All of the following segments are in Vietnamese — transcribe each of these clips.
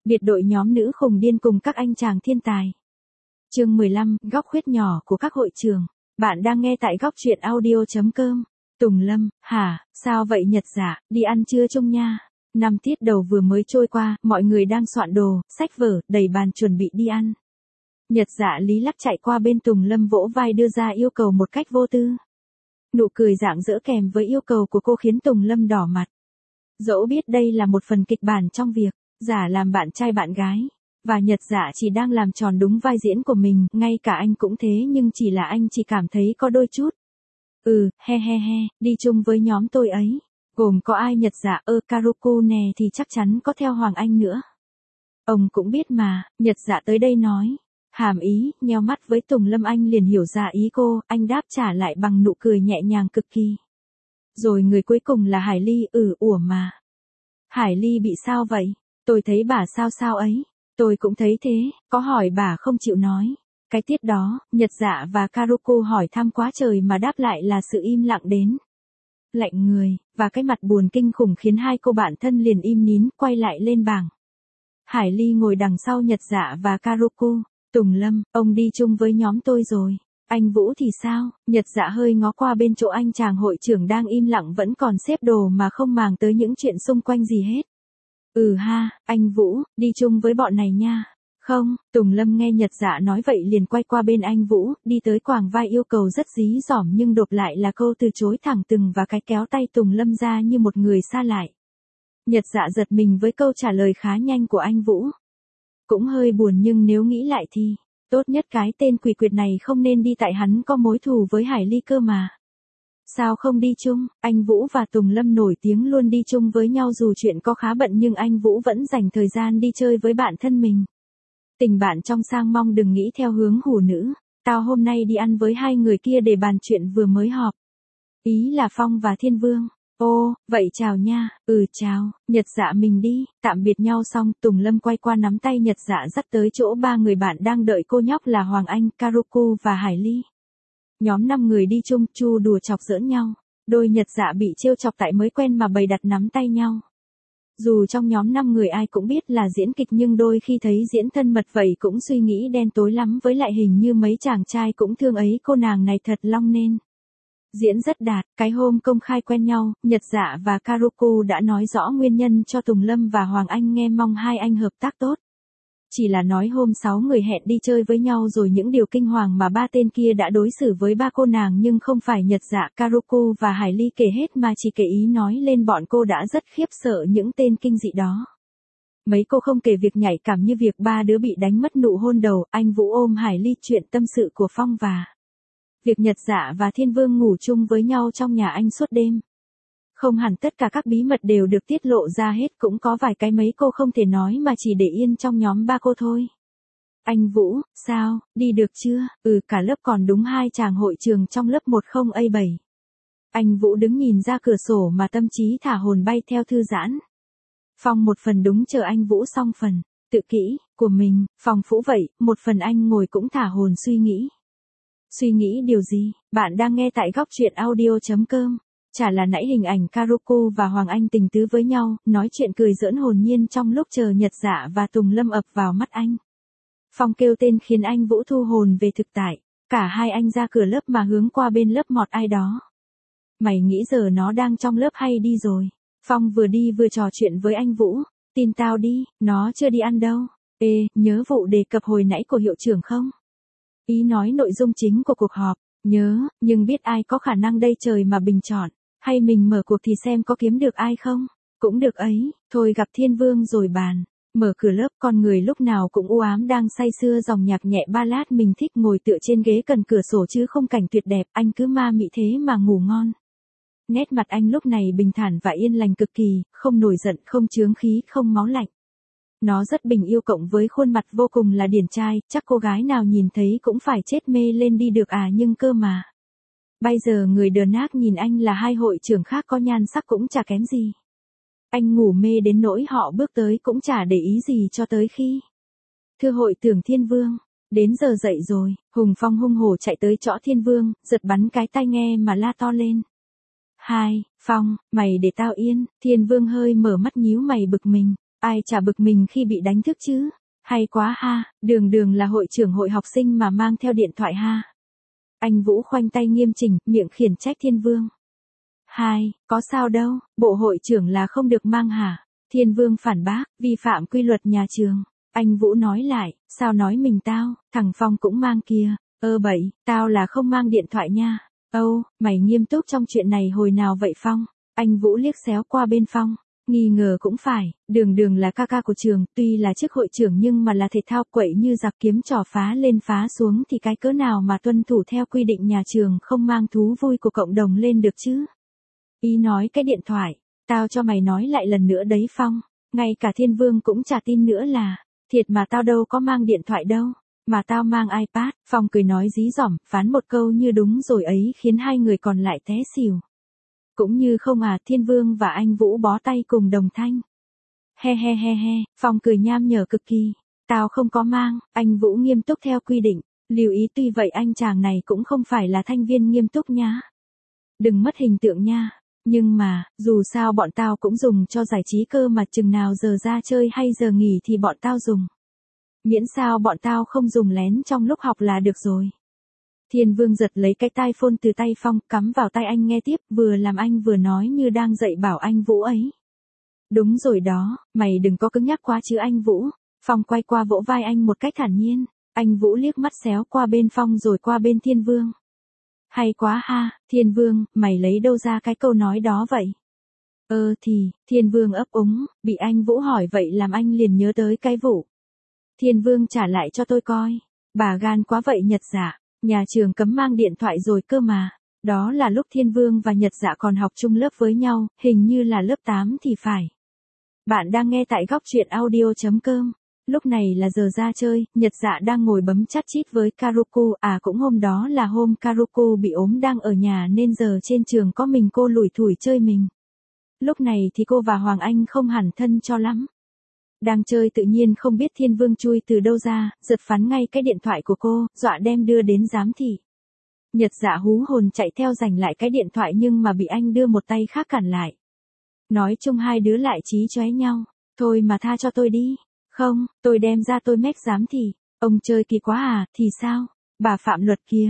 Biệt đội nhóm nữ khùng điên cùng các anh chàng thiên tài. Chương 15, góc khuất nhỏ của các hội trường. Bạn đang nghe tại góc truyện audio.com. Tùng Lâm, hả, sao vậy Nhật Dạ, đi ăn trưa chung nha. Năm tiết đầu vừa mới trôi qua, mọi người đang soạn đồ, sách vở, đầy bàn chuẩn bị đi ăn. Nhật Dạ lý lắc chạy qua bên Tùng Lâm vỗ vai đưa ra yêu cầu một cách vô tư. Nụ cười rạng rỡ kèm với yêu cầu của cô khiến Tùng Lâm đỏ mặt. Dẫu biết đây là một phần kịch bản trong việc giả làm bạn trai bạn gái, và Nhật Dạ chỉ đang làm tròn đúng vai diễn của mình, ngay cả anh cũng thế, nhưng chỉ là anh chỉ cảm thấy có đôi chút. He, đi chung với nhóm tôi ấy. Gồm có ai Nhật Dạ? Karuku nè thì chắc chắn có theo Hoàng Anh nữa. Ông cũng biết mà, Nhật Dạ tới đây nói. Hàm ý, nheo mắt với Tùng Lâm, anh liền hiểu ra ý cô, anh đáp trả lại bằng nụ cười nhẹ nhàng cực kỳ. Rồi người cuối cùng là Hải Ly, ủa mà. Hải Ly bị sao vậy? Tôi thấy bà sao ấy. Tôi cũng thấy thế, có hỏi bà không chịu nói. Cái tiết đó, Nhật Dạ và Karuku hỏi thăm quá trời mà đáp lại là sự im lặng đến lạnh người, và cái mặt buồn kinh khủng khiến hai cô bạn thân liền im nín, quay lại lên bảng. Hải Ly ngồi đằng sau Nhật Dạ và Karuku. Tùng Lâm, ông đi chung với nhóm tôi rồi. Anh Vũ thì sao? Nhật Dạ hơi ngó qua bên chỗ anh chàng hội trưởng đang im lặng vẫn còn xếp đồ mà không màng tới những chuyện xung quanh gì hết. Anh Vũ, đi chung với bọn này nha. Không, Tùng Lâm nghe Nhật Dạ nói vậy liền quay qua bên anh Vũ, đi tới quàng vai yêu cầu rất dí dỏm, nhưng đột lại là câu từ chối thẳng thừng và cái kéo tay Tùng Lâm ra như một người xa lại. Nhật Dạ giật mình với câu trả lời khá nhanh của anh Vũ. Cũng hơi buồn, nhưng nếu nghĩ lại thì, tốt nhất cái tên quỷ quyệt này không nên đi, tại hắn có mối thù với Hải Ly cơ mà. Sao không đi chung? Anh Vũ và Tùng Lâm nổi tiếng luôn đi chung với nhau, dù chuyện có khá bận nhưng anh Vũ vẫn dành thời gian đi chơi với bạn thân mình. Tình bạn trong sang mong đừng nghĩ theo hướng hủ nữ. Tao hôm nay đi ăn với hai người kia để bàn chuyện vừa mới họp. Ý là Phong và Thiên Vương. Ô, vậy chào nha. Chào, Nhật Dạ mình đi. Tạm biệt nhau xong, Tùng Lâm quay qua nắm tay Nhật Dạ dắt tới chỗ ba người bạn đang đợi cô nhóc là Hoàng Anh, Karuku và Hải Ly. Nhóm 5 người đi chung, chu đùa chọc giỡn nhau. Đôi Nhật Dạ bị trêu chọc tại mới quen mà bày đặt nắm tay nhau. Dù trong nhóm 5 người ai cũng biết là diễn kịch, nhưng đôi khi thấy diễn thân mật vậy cũng suy nghĩ đen tối lắm, với lại hình như mấy chàng trai cũng thương ấy cô nàng này thật long nên. Diễn rất đạt. Cái hôm công khai quen nhau, Nhật Dạ và Karuku đã nói rõ nguyên nhân cho Tùng Lâm và Hoàng Anh nghe, mong hai anh hợp tác tốt. Chỉ là nói hôm 6 người hẹn đi chơi với nhau rồi những điều kinh hoàng mà ba tên kia đã đối xử với ba cô nàng, nhưng không phải Nhật Dạ, Karuku và Hải Ly kể hết mà chỉ kể ý nói lên bọn cô đã rất khiếp sợ những tên kinh dị đó. Mấy cô không kể việc nhạy cảm như việc ba đứa bị đánh mất nụ hôn đầu, anh Vũ ôm Hải Ly, chuyện tâm sự của Phong và việc Nhật Dạ và Thiên Vương ngủ chung với nhau trong nhà anh suốt đêm. Không hẳn tất cả các bí mật đều được tiết lộ ra hết, cũng có vài cái mấy cô không thể nói mà chỉ để yên trong nhóm ba cô thôi. Anh Vũ, sao, đi được chưa? Cả lớp còn đúng 2 chàng hội trường trong lớp 10A7. Anh Vũ đứng nhìn ra cửa sổ mà tâm trí thả hồn bay theo thư giãn. Phong một phần đúng chờ anh Vũ xong phần tự kỷ của mình, phong phú vậy, một phần anh ngồi cũng thả hồn suy nghĩ. Suy nghĩ điều gì? Bạn đang nghe tại góc truyện audio.com. Chả là nãy hình ảnh Karuku và Hoàng Anh tình tứ với nhau, nói chuyện cười giỡn hồn nhiên trong lúc chờ Nhật Dạ và Tùng Lâm ập vào mắt anh. Phong kêu tên khiến anh Vũ thu hồn về thực tại. Cả hai anh ra cửa lớp mà hướng qua bên lớp mọt ai đó. Mày nghĩ giờ nó đang trong lớp hay đi rồi? Phong vừa đi vừa trò chuyện với anh Vũ. Tin tao đi, nó chưa đi ăn đâu. Nhớ vụ đề cập hồi nãy của hiệu trưởng không? Ý nói nội dung chính của cuộc họp. Nhớ, nhưng biết ai có khả năng đây trời mà bình chọn. Hay mình mở cuộc thì xem có kiếm được ai không? Cũng được ấy, thôi gặp Thiên Vương rồi bàn. Mở cửa lớp, con người lúc nào cũng u ám đang say sưa dòng nhạc nhẹ ballad mình thích, ngồi tựa trên ghế gần cửa sổ chứ không cảnh tuyệt đẹp, anh cứ ma mị thế mà ngủ ngon. Nét mặt anh lúc này bình thản và yên lành cực kỳ, không nổi giận, không chướng khí, không máu lạnh. Nó rất bình yêu cộng với khuôn mặt vô cùng là điển trai, chắc cô gái nào nhìn thấy cũng phải chết mê lên đi được nhưng cơ mà. Bây giờ người đờn ác nhìn anh là hai hội trưởng khác có nhan sắc cũng chả kém gì. Anh ngủ mê đến nỗi họ bước tới cũng chả để ý gì cho tới khi. Thưa hội tưởng Thiên Vương, đến giờ dậy rồi. Hùng Phong hung hổ chạy tới chỗ Thiên Vương, giật bắn cái tai nghe mà la to lên. Phong, mày để tao yên. Thiên Vương hơi mở mắt nhíu mày bực mình. Ai chả bực mình khi bị đánh thức chứ. Hay quá ha, đường đường là hội trưởng hội học sinh mà mang theo điện thoại ha. Anh Vũ khoanh tay nghiêm chỉnh, miệng khiển trách Thiên Vương. Hai, có sao đâu, bộ hội trưởng là không được mang hả? Thiên Vương phản bác, vi phạm quy luật nhà trường. Anh Vũ nói lại, sao nói mình tao, thằng Phong cũng mang kia. Bậy, tao là không mang điện thoại nha. Mày nghiêm túc trong chuyện này hồi nào vậy Phong? Anh Vũ liếc xéo qua bên Phong. Nghi ngờ cũng phải, đường đường là ca ca của trường, tuy là chức hội trưởng nhưng mà là thể thao quậy như giặc kiếm trò phá lên phá xuống thì cái cỡ nào mà tuân thủ theo quy định nhà trường không mang thú vui của cộng đồng lên được chứ. Ý nói cái điện thoại, tao cho mày nói lại lần nữa đấy Phong, ngay cả Thiên Vương cũng chả tin nữa là, thiệt mà tao đâu có mang điện thoại đâu, mà tao mang iPad. Phong cười nói dí dỏm, phán một câu như đúng rồi ấy khiến hai người còn lại té xỉu. Cũng như không à, Thiên Vương và anh Vũ bó tay cùng đồng thanh. He, Phong cười nham nhở cực kỳ. Tao không có mang, anh Vũ nghiêm túc theo quy định. Lưu ý tuy vậy anh chàng này cũng không phải là thanh viên nghiêm túc nhá. Đừng mất hình tượng nha. Nhưng mà, dù sao bọn tao cũng dùng cho giải trí cơ mà, chừng nào giờ ra chơi hay giờ nghỉ thì bọn tao dùng. Miễn sao bọn tao không dùng lén trong lúc học là được rồi. Thiên Vương giật lấy cái tai phone từ tay Phong, cắm vào tai anh nghe tiếp, vừa làm anh vừa nói như đang dạy bảo anh Vũ ấy. Đúng rồi đó, mày đừng có cứng nhắc quá chứ anh Vũ. Phong quay qua vỗ vai anh một cách thản nhiên. Anh Vũ liếc mắt xéo qua bên Phong rồi qua bên Thiên Vương. Hay quá ha, Thiên Vương, mày lấy đâu ra cái câu nói đó vậy? Thì, Thiên Vương ấp úng, bị anh Vũ hỏi vậy làm anh liền nhớ tới cái vụ. Thiên Vương trả lại cho tôi coi. Bà gan quá vậy Nhật Dạ. Nhà trường cấm mang điện thoại rồi cơ mà. Đó là lúc Thiên Vương và Nhật Dạ còn học chung lớp với nhau, hình như là lớp 8 thì phải. Bạn đang nghe tại góc truyện audio.com. Lúc này là giờ ra chơi, Nhật Dạ đang ngồi bấm chat chít với Karuku, cũng hôm đó là hôm Karuku bị ốm đang ở nhà nên giờ trên trường có mình cô lủi thủi chơi mình. Lúc này thì cô và Hoàng Anh không hẳn thân cho lắm. Đang chơi tự nhiên không biết Thiên Vương chui từ đâu ra, giật phắn ngay cái điện thoại của cô, dọa đem đưa đến giám thị. Nhật Dạ hú hồn chạy theo giành lại cái điện thoại nhưng mà bị anh đưa một tay khác cản lại. Nói chung hai đứa lại chí chóe nhau, thôi mà tha cho tôi đi. Không, tôi đem ra tôi mách giám thị. Ông chơi kỳ quá à, thì sao? Bà phạm luật kia,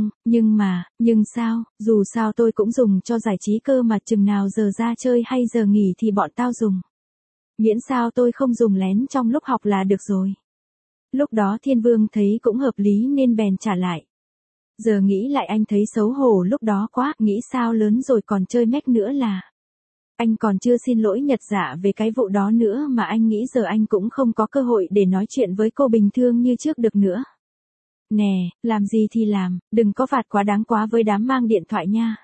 nhưng sao, dù sao tôi cũng dùng cho giải trí cơ mà, chừng nào giờ ra chơi hay giờ nghỉ thì bọn tao dùng. Miễn sao tôi không dùng lén trong lúc học là được rồi. Lúc đó Thiên Vương thấy cũng hợp lý nên bèn trả lại. Giờ nghĩ lại anh thấy xấu hổ lúc đó quá, nghĩ sao lớn rồi còn chơi mách nữa là. Anh còn chưa xin lỗi Nhật Dạ về cái vụ đó nữa mà anh nghĩ giờ anh cũng không có cơ hội để nói chuyện với cô bình thường như trước được nữa. Nè, làm gì thì làm, đừng có phạt quá đáng quá với đám mang điện thoại nha.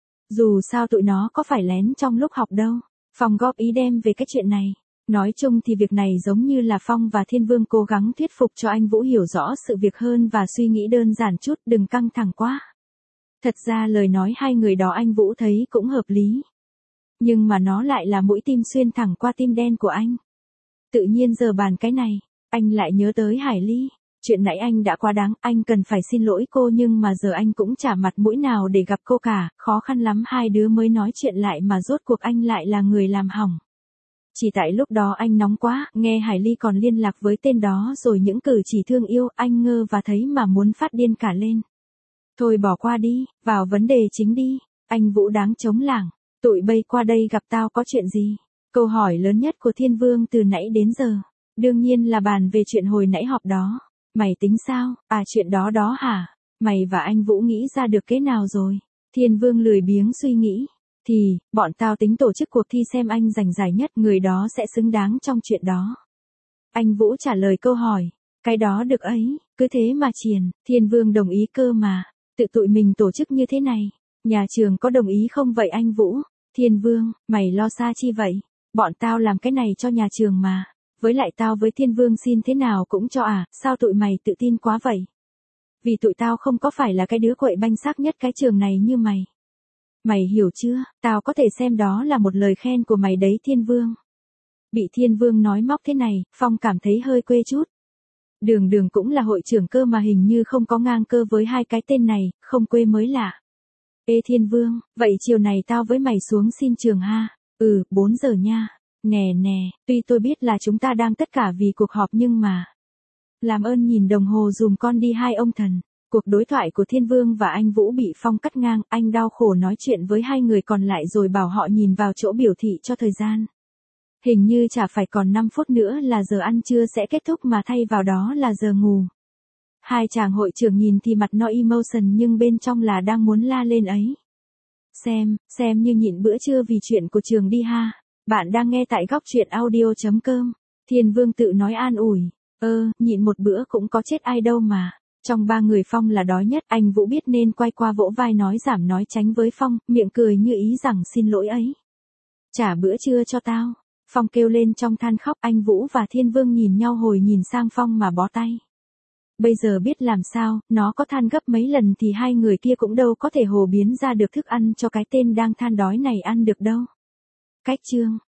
Dù sao tụi nó có phải lén trong lúc học đâu. Phong góp ý đem về cái chuyện này. Nói chung thì việc này giống như là Phong và Thiên Vương cố gắng thuyết phục cho anh Vũ hiểu rõ sự việc hơn và suy nghĩ đơn giản chút, đừng căng thẳng quá. Thật ra lời nói hai người đó anh Vũ thấy cũng hợp lý. Nhưng mà nó lại là mũi tim xuyên thẳng qua tim đen của anh. Tự nhiên giờ bàn cái này, anh lại nhớ tới Hải Ly. Chuyện nãy anh đã quá đáng, anh cần phải xin lỗi cô nhưng mà giờ anh cũng chả mặt mũi nào để gặp cô cả, khó khăn lắm hai đứa mới nói chuyện lại mà rốt cuộc anh lại là người làm hỏng. Chỉ tại lúc đó anh nóng quá, nghe Hải Ly còn liên lạc với tên đó rồi những cử chỉ thương yêu, anh ngơ và thấy mà muốn phát điên cả lên. Thôi bỏ qua đi, vào vấn đề chính đi, anh Vũ đáng chống lảng. Tụi bay qua đây gặp tao có chuyện gì? Câu hỏi lớn nhất của Thiên Vương từ nãy đến giờ. Đương nhiên là bàn về chuyện hồi nãy họp đó. Mày tính sao? Chuyện đó hả? Mày và anh Vũ nghĩ ra được kế nào rồi? Thiên Vương lười biếng suy nghĩ. Thì, bọn tao tính tổ chức cuộc thi xem anh giành giải nhất, người đó sẽ xứng đáng trong chuyện đó. Anh Vũ trả lời câu hỏi. Cái đó được ấy, cứ thế mà triền, Thiên Vương đồng ý cơ mà. Tự tụi mình tổ chức như thế này. Nhà trường có đồng ý không vậy anh Vũ? Thiên Vương, mày lo xa chi vậy? Bọn tao làm cái này cho nhà trường mà. Với lại tao với Thiên Vương xin thế nào cũng cho sao tụi mày tự tin quá vậy? Vì tụi tao không có phải là cái đứa quậy banh xác nhất cái trường này như mày. Mày hiểu chưa, tao có thể xem đó là một lời khen của mày đấy Thiên Vương. Bị Thiên Vương nói móc thế này, Phong cảm thấy hơi quê chút. Đường đường cũng là hội trưởng cơ mà hình như không có ngang cơ với hai cái tên này, không quê mới lạ. Ê Thiên Vương, vậy chiều này tao với mày xuống xin trường ha. 4 giờ nha. Nè nè, tuy tôi biết là chúng ta đang tất cả vì cuộc họp nhưng mà... Làm ơn nhìn đồng hồ dùm con đi hai ông thần. Cuộc đối thoại của Thiên Vương và anh Vũ bị Phong cắt ngang, anh đau khổ nói chuyện với hai người còn lại rồi bảo họ nhìn vào chỗ biểu thị cho thời gian. Hình như chả phải còn 5 phút nữa là giờ ăn trưa sẽ kết thúc mà thay vào đó là giờ ngủ. Hai chàng hội trưởng nhìn thì mặt no emotion nhưng bên trong là đang muốn la lên ấy. Xem như nhịn bữa trưa vì chuyện của trường đi ha. Bạn đang nghe tại góc truyện audio.com. Thiên Vương tự nói an ủi. Nhịn một bữa cũng có chết ai đâu mà. Trong ba người Phong là đói nhất, anh Vũ biết nên quay qua vỗ vai nói giảm nói tránh với Phong, miệng cười như ý rằng xin lỗi ấy. Trả bữa trưa cho tao. Phong kêu lên trong than khóc, anh Vũ và Thiên Vương nhìn nhau hồi nhìn sang Phong mà bó tay. Bây giờ biết làm sao, nó có than gấp mấy lần thì hai người kia cũng đâu có thể hồ biến ra được thức ăn cho cái tên đang than đói này ăn được đâu. Cách chương